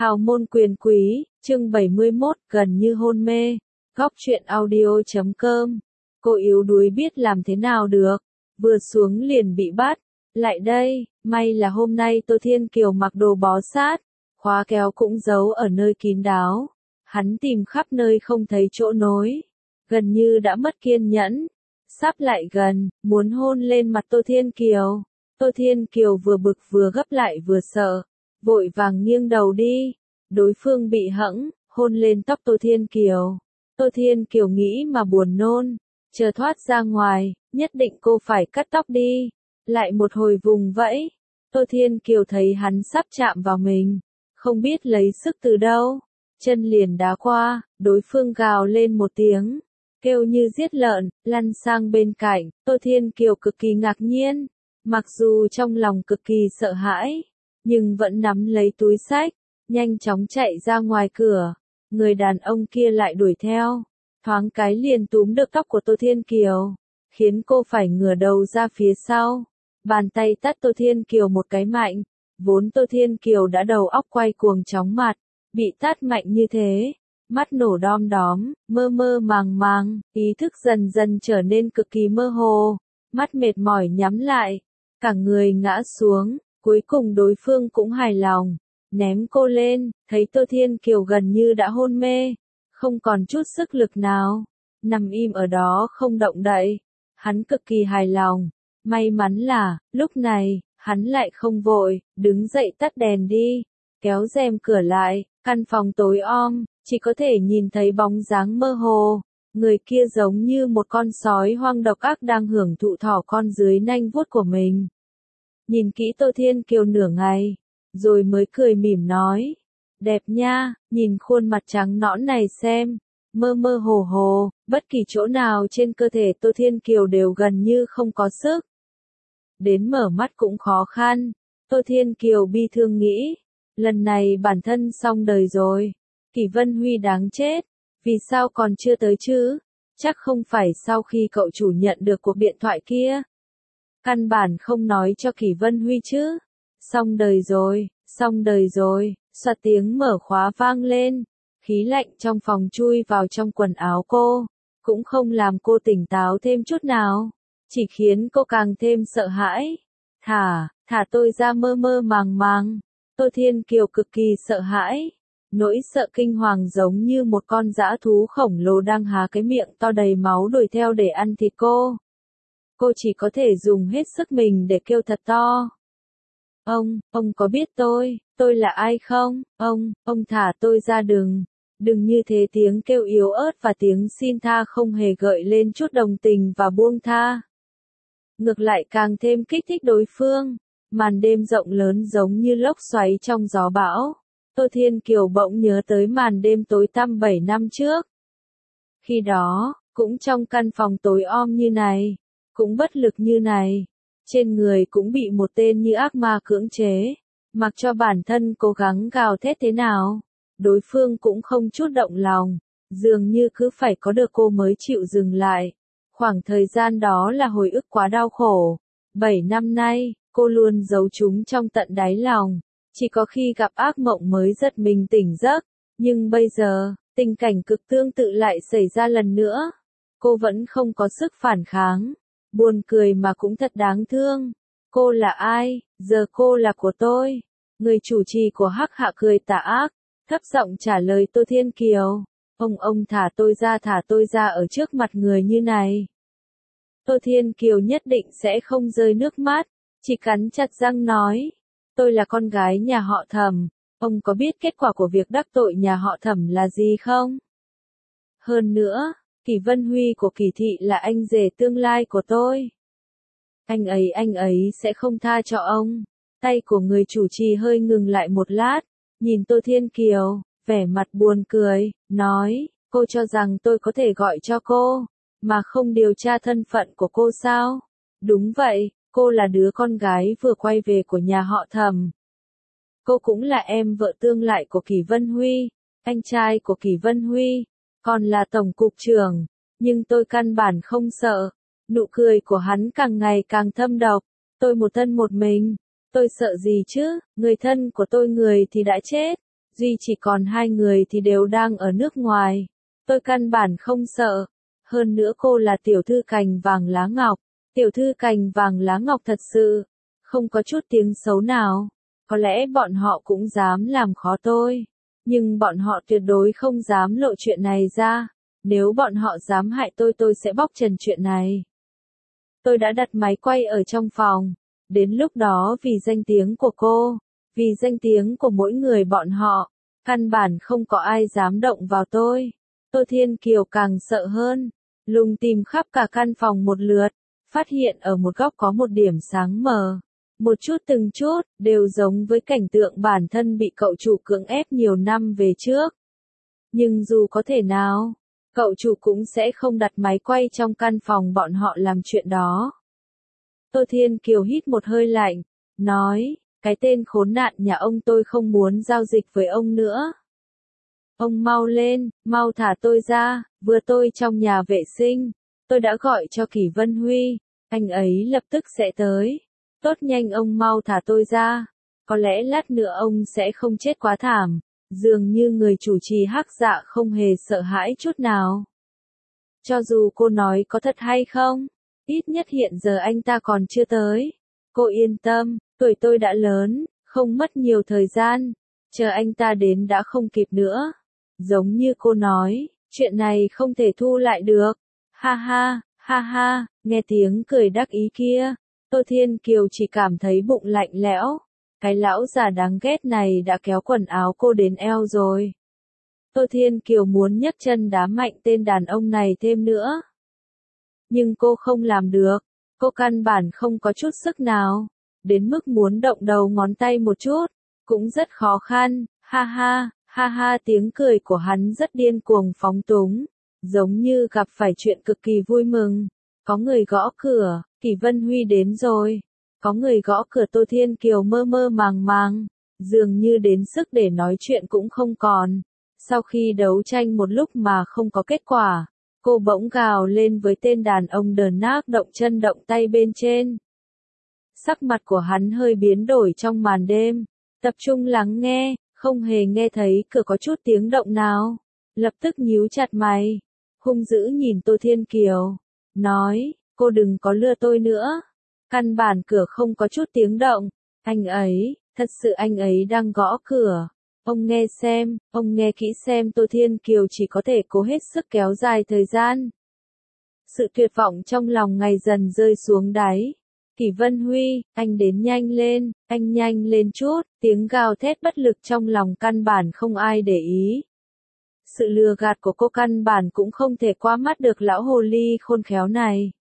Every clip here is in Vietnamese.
Hào môn quyền quý, chương 71, gần như hôn mê. Góc truyện audio.com. Cô yếu đuối biết làm thế nào được, vừa xuống liền bị bắt. Lại đây, may là hôm nay Tô Thiên Kiều mặc đồ bó sát, khóa kéo cũng giấu ở nơi kín đáo. Hắn tìm khắp nơi không thấy chỗ nối, gần như đã mất kiên nhẫn. Sắp lại gần, muốn hôn lên mặt Tô Thiên Kiều. Tô Thiên Kiều vừa bực vừa gấp lại vừa sợ, vội vàng nghiêng đầu đi. Đối phương bị hẫng, hôn lên tóc Tô Thiên Kiều. Tô Thiên Kiều nghĩ mà buồn nôn, chờ thoát ra ngoài, nhất định cô phải cắt tóc đi. Lại một hồi vùng vẫy, Tô Thiên Kiều thấy hắn sắp chạm vào mình, không biết lấy sức từ đâu, chân liền đá qua, đối phương gào lên một tiếng, kêu như giết lợn, lăn sang bên cạnh. Tô Thiên Kiều cực kỳ ngạc nhiên, mặc dù trong lòng cực kỳ sợ hãi, nhưng vẫn nắm lấy túi xách, nhanh chóng chạy ra ngoài cửa. Người đàn ông kia lại đuổi theo, thoáng cái liền túm được tóc của Tô Thiên Kiều, khiến cô phải ngửa đầu ra phía sau. Bàn tay tát Tô Thiên Kiều một cái mạnh, vốn Tô Thiên Kiều đã đầu óc quay cuồng chóng mặt, bị tát mạnh như thế, mắt nổ đom đóm, mơ mơ màng màng, ý thức dần dần trở nên cực kỳ mơ hồ, mắt mệt mỏi nhắm lại, cả người ngã xuống. Cuối cùng đối phương cũng hài lòng, ném cô lên, thấy Tô Thiên Kiều gần như đã hôn mê, không còn chút sức lực nào, nằm im ở đó không động đậy. Hắn cực kỳ hài lòng, may mắn là, lúc này, hắn lại không vội, đứng dậy tắt đèn đi, kéo rèm cửa lại, căn phòng tối om, chỉ có thể nhìn thấy bóng dáng mơ hồ. Người kia giống như một con sói hoang độc ác đang hưởng thụ thỏ con dưới nanh vuốt của mình. Nhìn kỹ Tô Thiên Kiều nửa ngày, rồi mới cười mỉm nói, đẹp nha, nhìn khuôn mặt trắng nõn này xem, mơ mơ hồ hồ, bất kỳ chỗ nào trên cơ thể Tô Thiên Kiều đều gần như không có sức. Đến mở mắt cũng khó khăn, Tô Thiên Kiều bi thương nghĩ, lần này bản thân xong đời rồi, Kỷ Vân Huy đáng chết, vì sao còn chưa tới chứ, chắc không phải sau khi cậu chủ nhận được cuộc điện thoại kia. Căn bản không nói cho Kỷ Vân Huy chứ. Xong đời rồi, xoạt tiếng mở khóa vang lên. Khí lạnh trong phòng chui vào trong quần áo cô, cũng không làm cô tỉnh táo thêm chút nào, chỉ khiến cô càng thêm sợ hãi. Thả tôi ra, mơ mơ màng màng. Tô Thiên Kiều cực kỳ sợ hãi. Nỗi sợ kinh hoàng giống như một con dã thú khổng lồ đang há cái miệng to đầy máu đuổi theo để ăn thịt cô. Cô chỉ có thể dùng hết sức mình để kêu thật to. Ông có biết tôi là ai không? Ông thả tôi ra, đừng như thế. Tiếng kêu yếu ớt và tiếng xin tha không hề gợi lên chút đồng tình và buông tha. Ngược lại càng thêm kích thích đối phương. Màn đêm rộng lớn giống như lốc xoáy trong gió bão. Tô Thiên Kiều bỗng nhớ tới màn đêm tối tăm 7 năm trước. Khi đó, cũng trong căn phòng tối om như này, cũng bất lực như này, trên người cũng bị một tên như ác ma cưỡng chế, mặc cho bản thân cố gắng gào thét thế nào, đối phương cũng không chút động lòng, dường như cứ phải có được cô mới chịu dừng lại. Khoảng thời gian đó là hồi ức quá đau khổ. 7 năm nay, cô luôn giấu chúng trong tận đáy lòng, chỉ có khi gặp ác mộng mới giật mình tỉnh giấc, nhưng bây giờ, tình cảnh cực tương tự lại xảy ra lần nữa. Cô vẫn không có sức phản kháng. Buồn cười mà cũng thật đáng thương. Cô là ai? Giờ cô là của tôi. Người chủ trì của Hắc Hạ cười tà ác, thấp giọng trả lời Tô Thiên Kiều. Ông thả tôi ra ở trước mặt người như này. Tô Thiên Kiều nhất định sẽ không rơi nước mắt, chỉ cắn chặt răng nói. Tôi là con gái nhà họ Thẩm. Ông có biết kết quả của việc đắc tội nhà họ Thẩm là gì không? Hơn nữa, Kỷ Vân Huy của Kỷ thị là anh rể tương lai của tôi. Anh ấy sẽ không tha cho ông. Tay của người chủ trì hơi ngừng lại một lát, nhìn Tô Thiên Kiều, vẻ mặt buồn cười, nói, cô cho rằng tôi có thể gọi cho cô, mà không điều tra thân phận của cô sao? Đúng vậy, cô là đứa con gái vừa quay về của nhà họ Thẩm. Cô cũng là em vợ tương lai của Kỷ Vân Huy, anh trai của Kỷ Vân Huy, còn là tổng cục trưởng, nhưng tôi căn bản không sợ. Nụ cười của hắn càng ngày càng thâm độc. Tôi một thân một mình, tôi sợ gì chứ, người thân của tôi người thì đã chết, Duy chỉ còn hai người thì đều đang ở nước ngoài. Tôi căn bản không sợ. Hơn nữa cô là tiểu thư cành vàng lá ngọc. Tiểu thư cành vàng lá ngọc thật sự. Không có chút tiếng xấu nào. Có lẽ bọn họ cũng dám làm khó tôi. Nhưng bọn họ tuyệt đối không dám lộ chuyện này ra. Nếu bọn họ dám hại tôi sẽ bóc trần chuyện này. Tôi đã đặt máy quay ở trong phòng. Đến lúc đó vì danh tiếng của cô, vì danh tiếng của mỗi người bọn họ, căn bản không có ai dám động vào tôi. Tô Thiên Kiều càng sợ hơn, lùng tìm khắp cả căn phòng một lượt, phát hiện ở một góc có một điểm sáng mờ. Một chút từng chút, đều giống với cảnh tượng bản thân bị cậu chủ cưỡng ép nhiều năm về trước. Nhưng dù có thể nào, cậu chủ cũng sẽ không đặt máy quay trong căn phòng bọn họ làm chuyện đó. Tô Thiên Kiều hít một hơi lạnh, nói, cái tên khốn nạn nhà ông tôi không muốn giao dịch với ông nữa. Ông mau lên, mau thả tôi ra, vừa tôi trong nhà vệ sinh, tôi đã gọi cho Kỷ Vân Huy, anh ấy lập tức sẽ tới. Tốt nhanh ông mau thả tôi ra, có lẽ lát nữa ông sẽ không chết quá thảm. Dường như người chủ trì Hắc Dạ không hề sợ hãi chút nào. Cho dù cô nói có thật hay không, ít nhất hiện giờ anh ta còn chưa tới. Cô yên tâm, tuổi tôi đã lớn, không mất nhiều thời gian, chờ anh ta đến đã không kịp nữa. Giống như cô nói, chuyện này không thể thu lại được. Ha ha, nghe tiếng cười đắc ý kia, Tô Thiên Kiều chỉ cảm thấy bụng lạnh lẽo. Cái lão già đáng ghét này đã kéo quần áo cô đến eo rồi. Tô Thiên Kiều muốn nhấc chân đá mạnh tên đàn ông này thêm nữa. Nhưng cô không làm được, cô căn bản không có chút sức nào, đến mức muốn động đầu ngón tay một chút, cũng rất khó khăn. Ha ha, tiếng cười của hắn rất điên cuồng phóng túng, giống như gặp phải chuyện cực kỳ vui mừng. Có người gõ cửa, Kỷ Vân Huy đến rồi. Có người gõ cửa, Tô Thiên Kiều mơ mơ màng, dường như đến sức để nói chuyện cũng không còn. Sau khi đấu tranh một lúc mà không có kết quả, cô bỗng gào lên với tên đàn ông đờn nác động chân động tay bên trên. Sắc mặt của hắn hơi biến đổi trong màn đêm, tập trung lắng nghe, không hề nghe thấy cửa có chút tiếng động nào. Lập tức nhíu chặt mày, hung dữ nhìn Tô Thiên Kiều, nói, cô đừng có lừa tôi nữa. Căn bản cửa không có chút tiếng động, thật sự anh ấy đang gõ cửa. Ông nghe kỹ xem. Tô Thiên Kiều chỉ có thể cố hết sức kéo dài thời gian. Sự tuyệt vọng trong lòng ngày dần rơi xuống đáy. Kỷ Vân Huy, anh đến nhanh lên, anh nhanh lên chút, tiếng gào thét bất lực trong lòng căn bản không ai để ý. Sự lừa gạt của cô căn bản cũng không thể qua mắt được lão hồ ly khôn khéo này.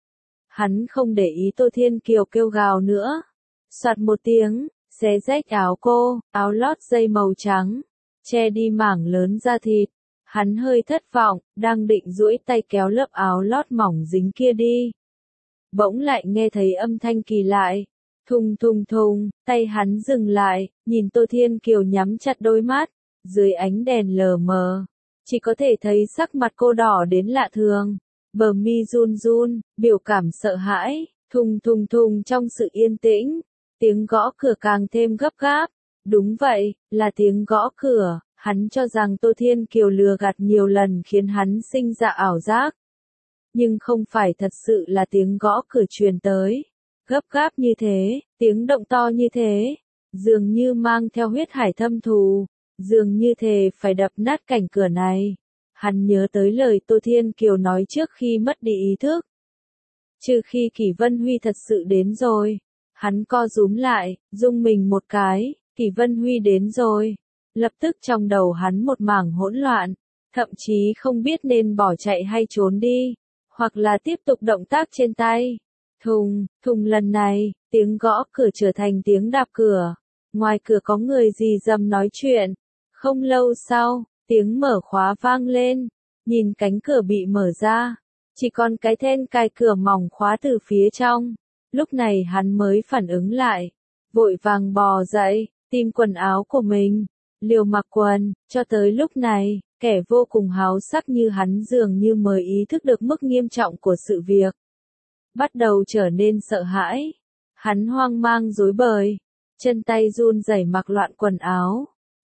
Hắn không để ý Tô Thiên Kiều kêu gào nữa. Soạt một tiếng, xé rách áo cô, áo lót dây màu trắng, che đi mảng lớn da thịt. Hắn hơi thất vọng, đang định duỗi tay kéo lớp áo lót mỏng dính kia đi. Bỗng lại nghe thấy âm thanh kỳ lạ. Thùng thùng thùng, tay hắn dừng lại, nhìn Tô Thiên Kiều nhắm chặt đôi mắt, dưới ánh đèn lờ mờ, chỉ có thể thấy sắc mặt cô đỏ đến lạ thường. Bờ mi run run, biểu cảm sợ hãi, thùng thùng thùng trong sự yên tĩnh, tiếng gõ cửa càng thêm gấp gáp. Đúng vậy, là tiếng gõ cửa, hắn cho rằng Tô Thiên Kiều lừa gạt nhiều lần khiến hắn sinh ra ảo giác. Nhưng không phải thật sự là tiếng gõ cửa truyền tới. Gấp gáp như thế, tiếng động to như thế, dường như mang theo huyết hải thâm thù, dường như thề phải đập nát cảnh cửa này. Hắn nhớ tới lời Tô Thiên Kiều nói trước khi mất đi ý thức. Trừ khi Kỷ Vân Huy thật sự đến rồi. Hắn co rúm lại, rung mình một cái, Kỷ Vân Huy đến rồi. Lập tức trong đầu hắn một mảng hỗn loạn, thậm chí không biết nên bỏ chạy hay trốn đi, hoặc là tiếp tục động tác trên tay. Thùng, thùng lần này, tiếng gõ cửa trở thành tiếng đạp cửa. Ngoài cửa có người rì rầm nói chuyện. Không lâu sau, tiếng mở khóa vang lên, nhìn cánh cửa bị mở ra, chỉ còn cái then cài cửa mỏng khóa từ phía trong. Lúc này hắn mới phản ứng lại, vội vàng bò dậy, tìm quần áo của mình, liều mặc quần. Cho tới lúc này, kẻ vô cùng háo sắc như hắn dường như mới ý thức được mức nghiêm trọng của sự việc. Bắt đầu trở nên sợ hãi, hắn hoang mang rối bời, chân tay run rẩy mặc loạn quần áo.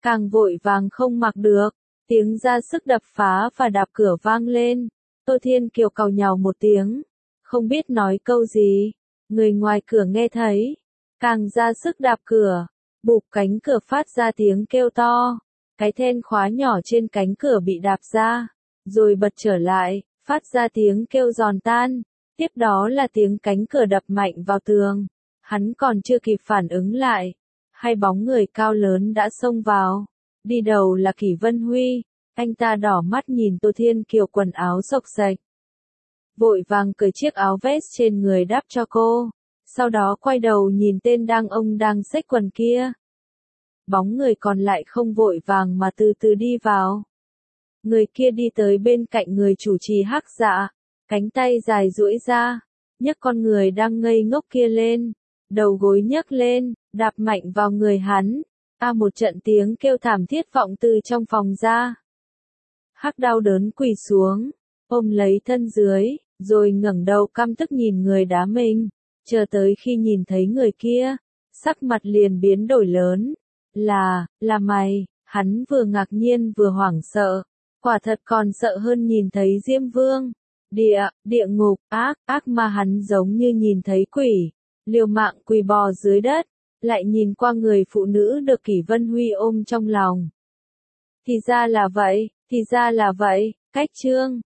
càng vội vàng không mặc được, tiếng ra sức đập phá và đạp cửa vang lên. Tô Thiên Kiều càu nhàu một tiếng, không biết nói câu gì, người ngoài cửa nghe thấy, càng ra sức đạp cửa, bụp cánh cửa phát ra tiếng kêu to, cái then khóa nhỏ trên cánh cửa bị đạp ra, rồi bật trở lại, phát ra tiếng kêu giòn tan, tiếp đó là tiếng cánh cửa đập mạnh vào tường, hắn còn chưa kịp phản ứng lại, hai bóng người cao lớn đã xông vào, đi đầu là Kỷ Vân Huy, anh ta đỏ mắt nhìn Tô Thiên Kiều quần áo xộc xệch, vội vàng cởi chiếc áo vest trên người đắp cho cô, sau đó quay đầu nhìn tên ông đang xách quần kia. Bóng người còn lại không vội vàng mà từ từ đi vào. Người kia đi tới bên cạnh người chủ trì Hắc Dạ, cánh tay dài duỗi ra, nhấc con người đang ngây ngốc kia lên, đầu gối nhấc lên, đạp mạnh vào người hắn. Một trận tiếng kêu thảm thiết vọng từ trong phòng ra. Hắc đau đớn quỳ xuống, ôm lấy thân dưới, rồi ngẩng đầu căm tức nhìn người đá mình, chờ tới khi nhìn thấy người kia, sắc mặt liền biến đổi lớn. Là mày, hắn vừa ngạc nhiên vừa hoảng sợ, quả thật còn sợ hơn nhìn thấy Diêm Vương. Địa ngục, ác mà hắn giống như nhìn thấy quỷ, liều mạng quỳ bò dưới đất, lại nhìn qua người phụ nữ được Kỷ Vân Huy ôm trong lòng. Thì ra là vậy, cách chương.